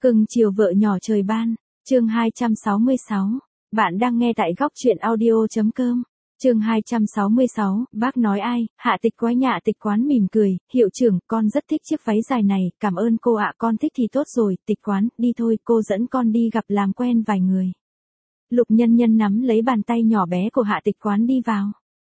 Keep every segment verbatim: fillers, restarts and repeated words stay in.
Cưng chiều vợ nhỏ trời ban, chương hai trăm sáu mươi sáu. Bạn đang nghe tại góc truyện audio.com. Chương hai trăm sáu mươi sáu, bác nói ai? Hạ Tịch quái nhạ Tịch Quán mỉm cười, hiệu trưởng, con rất thích chiếc váy dài này, cảm ơn cô ạ, con thích thì tốt rồi, Tịch Quán, đi thôi, cô dẫn con đi gặp làm quen vài người. Lục Nhân Nhân nắm lấy bàn tay nhỏ bé của Hạ Tịch Quán đi vào.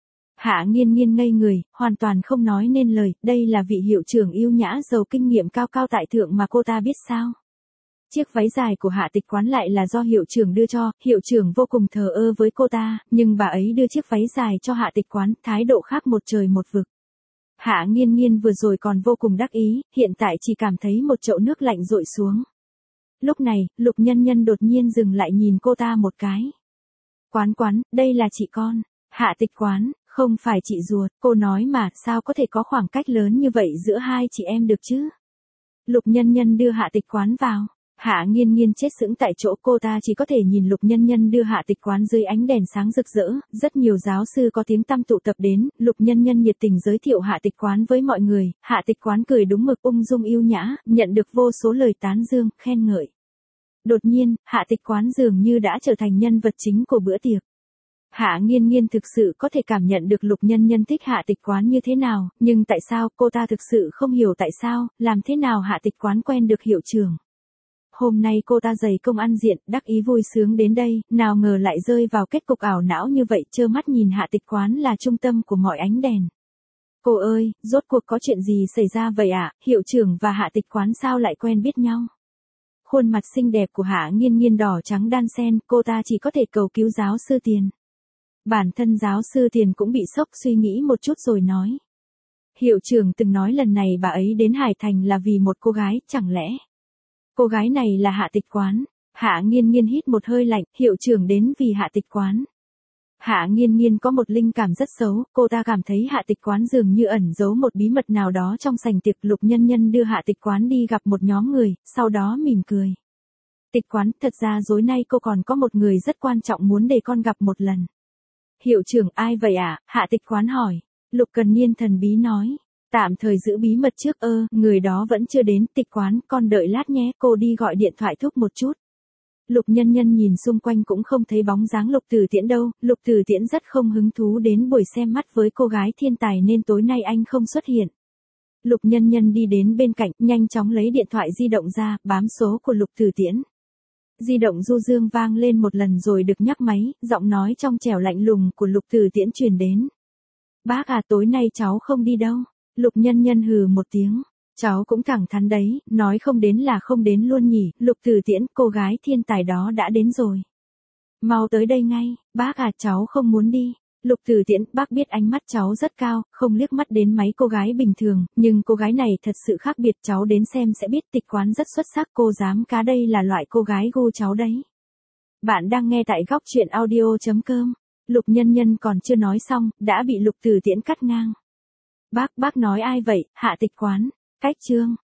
Hạ Nghiên Nghiên ngây người, hoàn toàn không nói nên lời, đây là vị hiệu trưởng yêu nhã giàu kinh nghiệm cao cao tại thượng mà cô ta biết sao? Chiếc váy dài của Hạ Tịch Quán lại là do hiệu trưởng đưa cho, hiệu trưởng vô cùng thờ ơ với cô ta, nhưng bà ấy đưa chiếc váy dài cho Hạ Tịch Quán, thái độ khác một trời một vực. Hạ Nghiên Nghiên vừa rồi còn vô cùng đắc ý, hiện tại chỉ cảm thấy một chậu nước lạnh dội xuống. Lúc này, Lục Nhân Nhân đột nhiên dừng lại nhìn cô ta một cái. Quán Quán, đây là chị con. Hạ Tịch Quán, không phải chị ruột, cô nói mà, sao có thể có khoảng cách lớn như vậy giữa hai chị em được chứ? Lục Nhân Nhân đưa Hạ Tịch Quán vào. Hạ Nghiên Nghiên chết sững tại chỗ, cô ta chỉ có thể nhìn Lục Nhân Nhân đưa Hạ Tịch Quán dưới ánh đèn sáng rực rỡ, rất nhiều giáo sư có tiếng tăm tụ tập đến, Lục Nhân Nhân nhiệt tình giới thiệu Hạ Tịch Quán với mọi người, Hạ Tịch Quán cười đúng mực ung dung yêu nhã, nhận được vô số lời tán dương, khen ngợi. Đột nhiên, Hạ Tịch Quán dường như đã trở thành nhân vật chính của bữa tiệc. Hạ Nghiên Nghiên thực sự có thể cảm nhận được Lục Nhân Nhân thích Hạ Tịch Quán như thế nào, nhưng tại sao cô ta thực sự không hiểu tại sao, làm thế nào Hạ Tịch Quán quen được hiệu trưởng. Hôm nay cô ta dày công ăn diện, đắc ý vui sướng đến đây, nào ngờ lại rơi vào kết cục ảo não như vậy, trơ mắt nhìn Hạ Tịch Quán là trung tâm của mọi ánh đèn. Cô ơi, rốt cuộc có chuyện gì xảy ra vậy ạ, hiệu trưởng và Hạ Tịch Quán sao lại quen biết nhau? Khuôn mặt xinh đẹp của Hạ Nghiên Nghiên đỏ trắng đan xen, cô ta chỉ có thể cầu cứu giáo sư Tiền. Bản thân giáo sư Tiền cũng bị sốc, suy nghĩ một chút rồi nói. Hiệu trưởng từng nói lần này bà ấy đến Hải Thành là vì một cô gái, chẳng lẽ cô gái này là Hạ Tịch Quán? Hạ Nghiên Nghiên hít một hơi lạnh, hiệu trưởng đến vì Hạ Tịch Quán. Hạ Nghiên Nghiên có một linh cảm rất xấu, cô ta cảm thấy Hạ Tịch Quán dường như ẩn giấu một bí mật nào đó trong sảnh tiệc. Lục Nhân Nhân đưa Hạ Tịch Quán đi gặp một nhóm người, sau đó mỉm cười. Tịch Quán, thật ra tối nay cô còn có một người rất quan trọng muốn để con gặp một lần. Hiệu trưởng, ai vậy ạ? À? Hạ Tịch Quán hỏi. Lục Cần Niên thần bí nói. Tạm thời giữ bí mật trước, ơ, người đó vẫn chưa đến. Tịch Quán, con đợi lát nhé, cô đi gọi điện thoại thúc một chút. Lục Nhân Nhân nhìn xung quanh cũng không thấy bóng dáng Lục Tử Tiễn đâu, Lục Tử Tiễn rất không hứng thú đến buổi xem mắt với cô gái thiên tài nên tối nay anh không xuất hiện. Lục Nhân Nhân đi đến bên cạnh, nhanh chóng lấy điện thoại di động ra, bám số của Lục Tử Tiễn. Di động du dương vang lên một lần rồi được nhắc máy, giọng nói trong trẻo lạnh lùng của Lục Tử Tiễn truyền đến. Bác à, tối nay cháu không đi đâu. Lục Nhân Nhân hừ một tiếng. Cháu cũng thẳng thắn đấy, nói không đến là không đến luôn nhỉ. Lục Tử Tiễn, cô gái thiên tài đó đã đến rồi. Mau tới đây ngay, bác à, cháu không muốn đi. Lục Tử Tiễn, bác biết ánh mắt cháu rất cao, không liếc mắt đến mấy cô gái bình thường, nhưng cô gái này thật sự khác biệt, cháu đến xem sẽ biết. Tịch Quán rất xuất sắc, cô dám cá đây là loại cô gái gu cháu đấy. Bạn đang nghe tại góc truyện audio.com. Lục Nhân Nhân còn chưa nói xong, đã bị Lục Tử Tiễn cắt ngang. Bác, bác nói ai vậy? Hạ Tịch Quán. Cách chương.